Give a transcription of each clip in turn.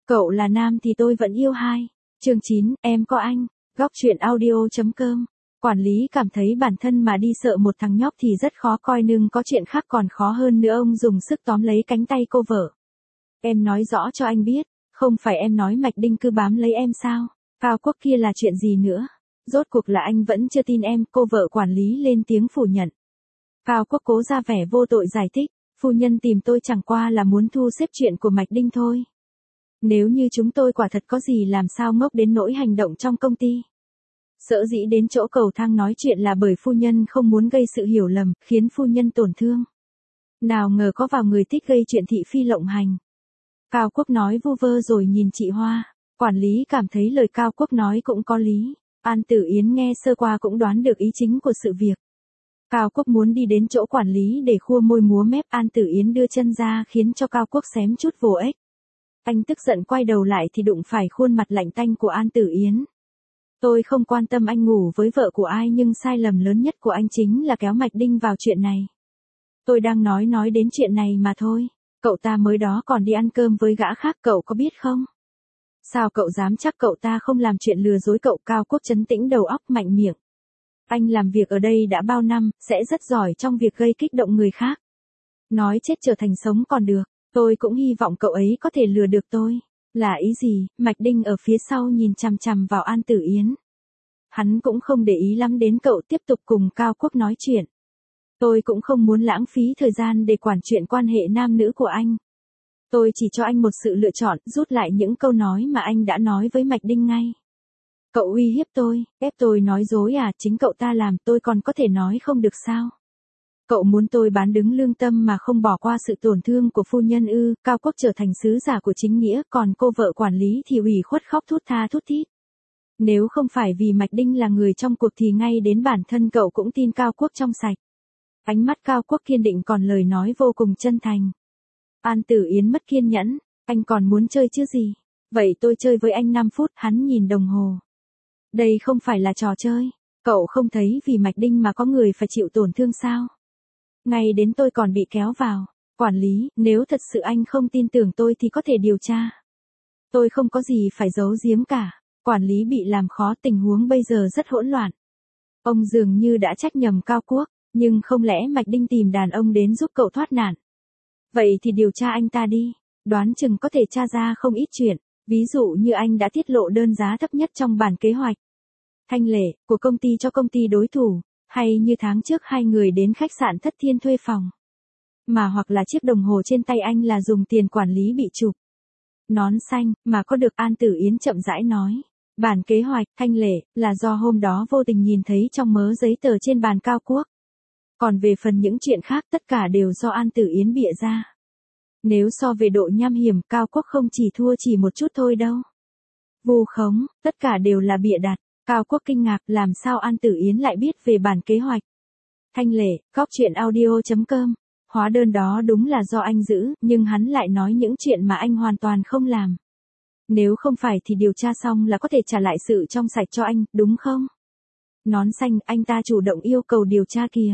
Cậu là nam thì tôi vẫn yêu hai. Chương 9, em có anh. Góc truyện audio.com. Quản lý cảm thấy bản thân mà đi sợ một thằng nhóc thì rất khó coi, nhưng có chuyện khác còn khó hơn nữa. Ông dùng sức tóm lấy cánh tay cô vợ. Em nói rõ cho anh biết, không phải em nói Mạch Đinh cứ bám lấy em sao? Cao Quốc kia là chuyện gì nữa? Rốt cuộc là anh vẫn chưa tin em, cô vợ quản lý lên tiếng phủ nhận. Cao Quốc cố ra vẻ vô tội giải thích, phu nhân tìm tôi chẳng qua là muốn thu xếp chuyện của Mạch Đinh thôi. Nếu như chúng tôi quả thật có gì làm sao ngốc đến nỗi hành động trong công ty. Sở dĩ đến chỗ cầu thang nói chuyện là bởi phu nhân không muốn gây sự hiểu lầm, khiến phu nhân tổn thương. Nào ngờ có vào người thích gây chuyện thị phi lộng hành. Cao Quốc nói vu vơ rồi nhìn chị Hoa. Quản lý cảm thấy lời Cao Quốc nói cũng có lý. An Tử Yến nghe sơ qua cũng đoán được ý chính của sự việc. Cao Quốc muốn đi đến chỗ quản lý để khua môi múa mép. An Tử Yến đưa chân ra khiến cho Cao Quốc xém chút vồ ếch. Anh tức giận quay đầu lại thì đụng phải khuôn mặt lạnh tanh của An Tử Yến. Tôi không quan tâm anh ngủ với vợ của ai, nhưng sai lầm lớn nhất của anh chính là kéo Mạch Đinh vào chuyện này. Tôi đang nói đến chuyện này mà thôi. Cậu ta mới đó còn đi ăn cơm với gã khác, cậu có biết không? Sao cậu dám chắc cậu ta không làm chuyện lừa dối cậu? Cao Quốc trấn tĩnh đầu óc mạnh miệng. Anh làm việc ở đây đã bao năm, sẽ rất giỏi trong việc gây kích động người khác. Nói chết trở thành sống còn được. Tôi cũng hy vọng cậu ấy có thể lừa được tôi. Là ý gì? Mạch Đinh ở phía sau nhìn chằm chằm vào An Tử Yến. Hắn cũng không để ý lắm đến cậu, tiếp tục cùng Cao Quốc nói chuyện. Tôi cũng không muốn lãng phí thời gian để quản chuyện quan hệ nam nữ của anh. Tôi chỉ cho anh một sự lựa chọn, rút lại những câu nói mà anh đã nói với Mạch Đinh ngay. Cậu uy hiếp tôi, ép tôi nói dối à? Chính cậu ta làm, tôi còn có thể nói không được sao? Cậu muốn tôi bán đứng lương tâm mà không bỏ qua sự tổn thương của phu nhân ư? Cao Quốc trở thành sứ giả của chính nghĩa, còn cô vợ quản lý thì ủy khuất khóc thút tha thút thít. Nếu không phải vì Mạch Đinh là người trong cuộc thì ngay đến bản thân cậu cũng tin Cao Quốc trong sạch. Ánh mắt Cao Quốc kiên định còn lời nói vô cùng chân thành. An Tử Yến mất kiên nhẫn, anh còn muốn chơi chứ gì? Vậy tôi chơi với anh 5 phút, hắn nhìn đồng hồ. Đây không phải là trò chơi, cậu không thấy vì Mạch Đinh mà có người phải chịu tổn thương sao? Ngay đến tôi còn bị kéo vào. Quản lý, nếu thật sự anh không tin tưởng tôi thì có thể điều tra. Tôi không có gì phải giấu giếm cả. Quản lý bị làm khó, tình huống bây giờ rất hỗn loạn. Ông dường như đã trách nhầm Cao Quốc, nhưng không lẽ Mạch Đinh tìm đàn ông đến giúp cậu thoát nạn? Vậy thì điều tra anh ta đi, đoán chừng có thể tra ra không ít chuyện, ví dụ như anh đã tiết lộ đơn giá thấp nhất trong bản kế hoạch thanh lệ của công ty cho công ty đối thủ. Hay như tháng trước hai người đến khách sạn Thất Thiên thuê phòng. Mà hoặc là chiếc đồng hồ trên tay anh là dùng tiền quản lý bị chụp. Nón xanh, mà có được? An Tử Yến chậm rãi nói. Bản kế hoạch, thanh lệ, là do hôm đó vô tình nhìn thấy trong mớ giấy tờ trên bàn Cao Quốc. Còn về phần những chuyện khác tất cả đều do An Tử Yến bịa ra. Nếu so về độ nham hiểm, Cao Quốc không chỉ thua chỉ một chút thôi đâu. Vu khống, tất cả đều là bịa đặt. Cao Quốc kinh ngạc, làm sao An Tử Yến lại biết về bản kế hoạch thanh lệ? Góc truyện audio.com. Hóa đơn đó đúng là do anh giữ, nhưng hắn lại nói những chuyện mà anh hoàn toàn không làm. Nếu không phải thì điều tra xong là có thể trả lại sự trong sạch cho anh, đúng không? Nón xanh, anh ta chủ động yêu cầu điều tra kìa.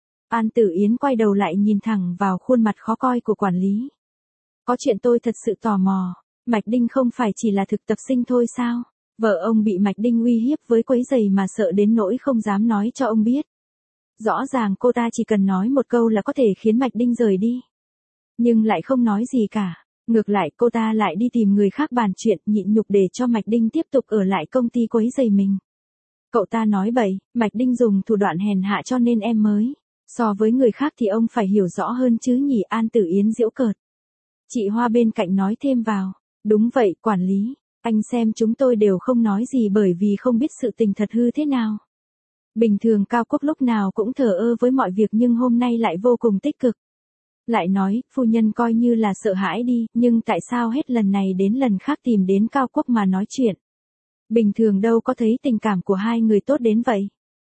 An Tử Yến quay đầu lại nhìn thẳng vào khuôn mặt khó coi của quản lý. Có chuyện tôi thật sự tò mò. Mạch Đinh không phải chỉ là thực tập sinh thôi sao? Vợ ông bị Mạch Đinh uy hiếp với quấy giày mà sợ đến nỗi không dám nói cho ông biết. Rõ ràng cô ta chỉ cần nói một câu là có thể khiến Mạch Đinh rời đi. Nhưng lại không nói gì cả. Ngược lại cô ta lại đi tìm người khác bàn chuyện, nhịn nhục để cho Mạch Đinh tiếp tục ở lại công ty quấy giày mình. Cậu ta nói bậy, Mạch Đinh dùng thủ đoạn hèn hạ cho nên em mới. So với người khác thì ông phải hiểu rõ hơn chứ nhỉ? An Tử Yến giễu cợt. Chị Hoa bên cạnh nói thêm vào. Đúng vậy, quản lý. Anh xem chúng tôi đều không nói gì bởi vì không biết sự tình thật hư thế nào. Bình thường Cao Quốc lúc nào cũng thờ ơ với mọi việc nhưng hôm nay lại vô cùng tích cực. Lại nói, phu nhân coi như là sợ hãi đi, nhưng tại sao hết lần này đến lần khác tìm đến Cao Quốc mà nói chuyện? Bình thường đâu có thấy tình cảm của hai người tốt đến vậy.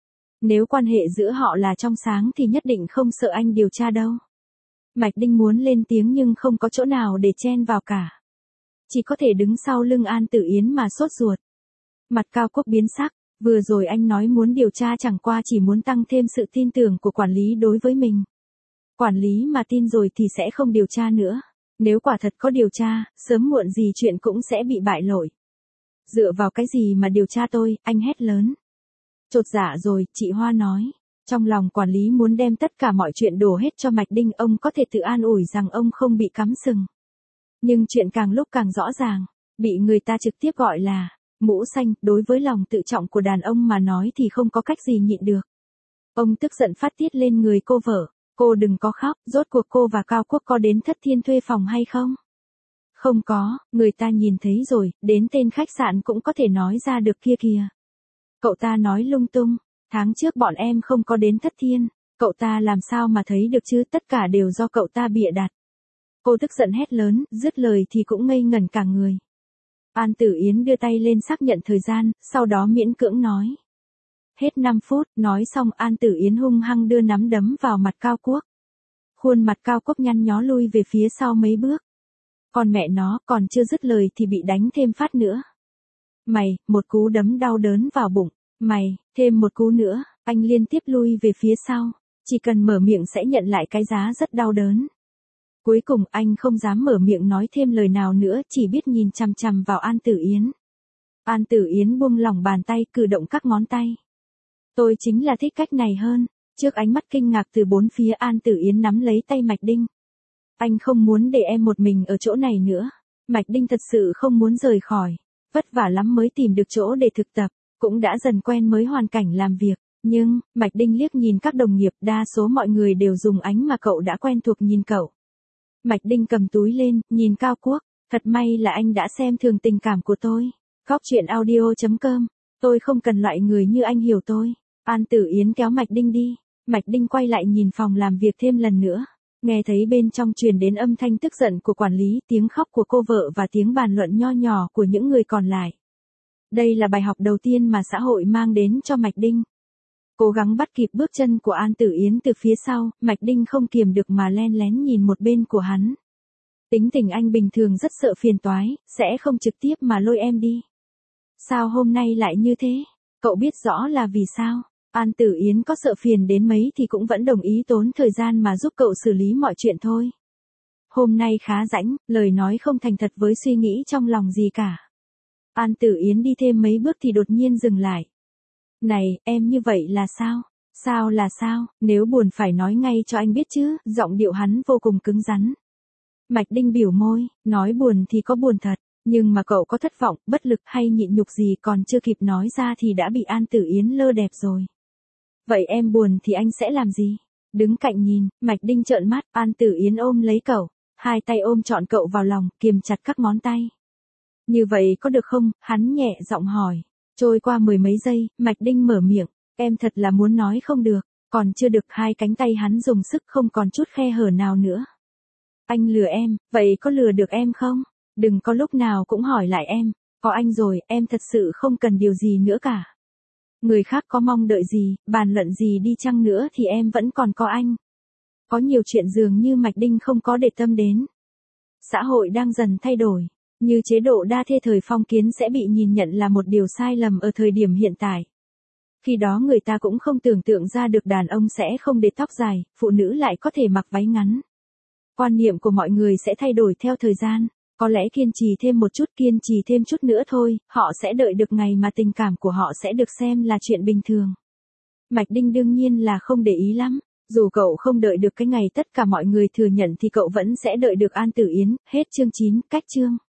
Nếu quan hệ giữa họ là trong sáng thì nhất định không sợ anh điều tra đâu. Mạch Đinh muốn lên tiếng nhưng không có chỗ nào để chen vào cả. Chỉ có thể đứng sau lưng An Tử Yến mà sốt ruột. Mặt Cao Quốc biến sắc, vừa rồi anh nói muốn điều tra chẳng qua chỉ muốn tăng thêm sự tin tưởng của quản lý đối với mình. Quản lý mà tin rồi thì sẽ không điều tra nữa. Nếu quả thật có điều tra, sớm muộn gì chuyện cũng sẽ bị bại lộ. Dựa vào cái gì mà điều tra tôi, anh hét lớn. Chột dạ rồi, chị Hoa nói. Trong lòng quản lý muốn đem tất cả mọi chuyện đổ hết cho Mạch Đinh, ông có thể tự an ủi rằng ông không bị cắm sừng. Nhưng chuyện càng lúc càng rõ ràng, bị người ta trực tiếp gọi là mũ xanh, đối với lòng tự trọng của đàn ông mà nói thì không có cách gì nhịn được. Ông tức giận phát tiết lên người cô vợ, cô đừng có khóc, rốt cuộc cô và Cao Quốc có đến Thất Thiên thuê phòng hay không? Không có, người ta nhìn thấy rồi, đến tên khách sạn cũng có thể nói ra được kia kìa. Cậu ta nói lung tung, tháng trước bọn em không có đến Thất Thiên, cậu ta làm sao mà thấy được chứ, tất cả đều do cậu ta bịa đặt. Cô tức giận hét lớn, dứt lời thì cũng ngây ngẩn cả người. An Tử Yến đưa tay lên xác nhận thời gian, sau đó miễn cưỡng nói. Hết 5 phút, nói xong An Tử Yến hung hăng đưa nắm đấm vào mặt Cao Quốc. Khuôn mặt Cao Quốc nhăn nhó lui về phía sau mấy bước. Còn mẹ nó, còn chưa dứt lời thì bị đánh thêm phát nữa. Mày, một cú đấm đau đớn vào bụng. Mày, thêm một cú nữa, anh liên tiếp lui về phía sau. Chỉ cần mở miệng sẽ nhận lại cái giá rất đau đớn. Cuối cùng anh không dám mở miệng nói thêm lời nào nữa, chỉ biết nhìn chằm chằm vào An Tử Yến. An Tử Yến buông lỏng bàn tay, cử động các ngón tay. Tôi chính là thích cách này hơn. Trước ánh mắt kinh ngạc từ bốn phía, An Tử Yến nắm lấy tay Mạch Đinh. Anh không muốn để em một mình ở chỗ này nữa. Mạch Đinh thật sự không muốn rời khỏi. Vất vả lắm mới tìm được chỗ để thực tập, cũng đã dần quen mới hoàn cảnh làm việc. Nhưng, Mạch Đinh liếc nhìn các đồng nghiệp, đa số mọi người đều dùng ánh mà cậu đã quen thuộc nhìn cậu. Mạch Đinh cầm túi lên, nhìn Cao Quốc. Thật may là anh đã xem thường tình cảm của tôi. Góc chuyện audio.com. Tôi không cần loại người như anh, hiểu tôi. An Tử Yến kéo Mạch Đinh đi. Mạch Đinh quay lại nhìn phòng làm việc thêm lần nữa. Nghe thấy bên trong truyền đến âm thanh tức giận của quản lý, tiếng khóc của cô vợ và tiếng bàn luận nho nhỏ của những người còn lại. Đây là bài học đầu tiên mà xã hội mang đến cho Mạch Đinh. Cố gắng bắt kịp bước chân của An Tử Yến từ phía sau, Mạch Đinh không kiềm được mà len lén nhìn một bên của hắn. Tính tình anh bình thường rất sợ phiền toái, sẽ không trực tiếp mà lôi em đi. Sao hôm nay lại như thế? Cậu biết rõ là vì sao? An Tử Yến có sợ phiền đến mấy thì cũng vẫn đồng ý tốn thời gian mà giúp cậu xử lý mọi chuyện thôi. Hôm nay khá rãnh, lời nói không thành thật với suy nghĩ trong lòng gì cả. An Tử Yến đi thêm mấy bước thì đột nhiên dừng lại. Này, em như vậy là sao? Sao là sao? Nếu buồn phải nói ngay cho anh biết chứ, giọng điệu hắn vô cùng cứng rắn. Mạch Đinh biểu môi, nói buồn thì có buồn thật, nhưng mà cậu có thất vọng, bất lực hay nhịn nhục gì còn chưa kịp nói ra thì đã bị An Tử Yến lơ đẹp rồi. Vậy em buồn thì anh sẽ làm gì? Đứng cạnh nhìn, Mạch Đinh trợn mắt, An Tử Yến ôm lấy cậu, hai tay ôm trọn cậu vào lòng, kiềm chặt các ngón tay. Như vậy có được không? Hắn nhẹ giọng hỏi. Trôi qua mười mấy giây, Mạch Đinh mở miệng, em thật là muốn nói không được, còn chưa được, hai cánh tay hắn dùng sức không còn chút khe hở nào nữa. Anh lừa em, vậy có lừa được em không? Đừng có lúc nào cũng hỏi lại em, có anh rồi, em thật sự không cần điều gì nữa cả. Người khác có mong đợi gì, bàn luận gì đi chăng nữa thì em vẫn còn có anh. Có nhiều chuyện dường như Mạch Đinh không có để tâm đến. Xã hội đang dần thay đổi, như chế độ đa thê thời phong kiến sẽ bị nhìn nhận là một điều sai lầm ở thời điểm hiện tại. Khi đó người ta cũng không tưởng tượng ra được đàn ông sẽ không để tóc dài, phụ nữ lại có thể mặc váy ngắn. Quan niệm của mọi người sẽ thay đổi theo thời gian, có lẽ kiên trì thêm một chút, kiên trì thêm chút nữa thôi, họ sẽ đợi được ngày mà tình cảm của họ sẽ được xem là chuyện bình thường. Mạch Đinh đương nhiên là không để ý lắm, dù cậu không đợi được cái ngày tất cả mọi người thừa nhận thì cậu vẫn sẽ đợi được An Tử Yến. Hết chương 9, cách chương.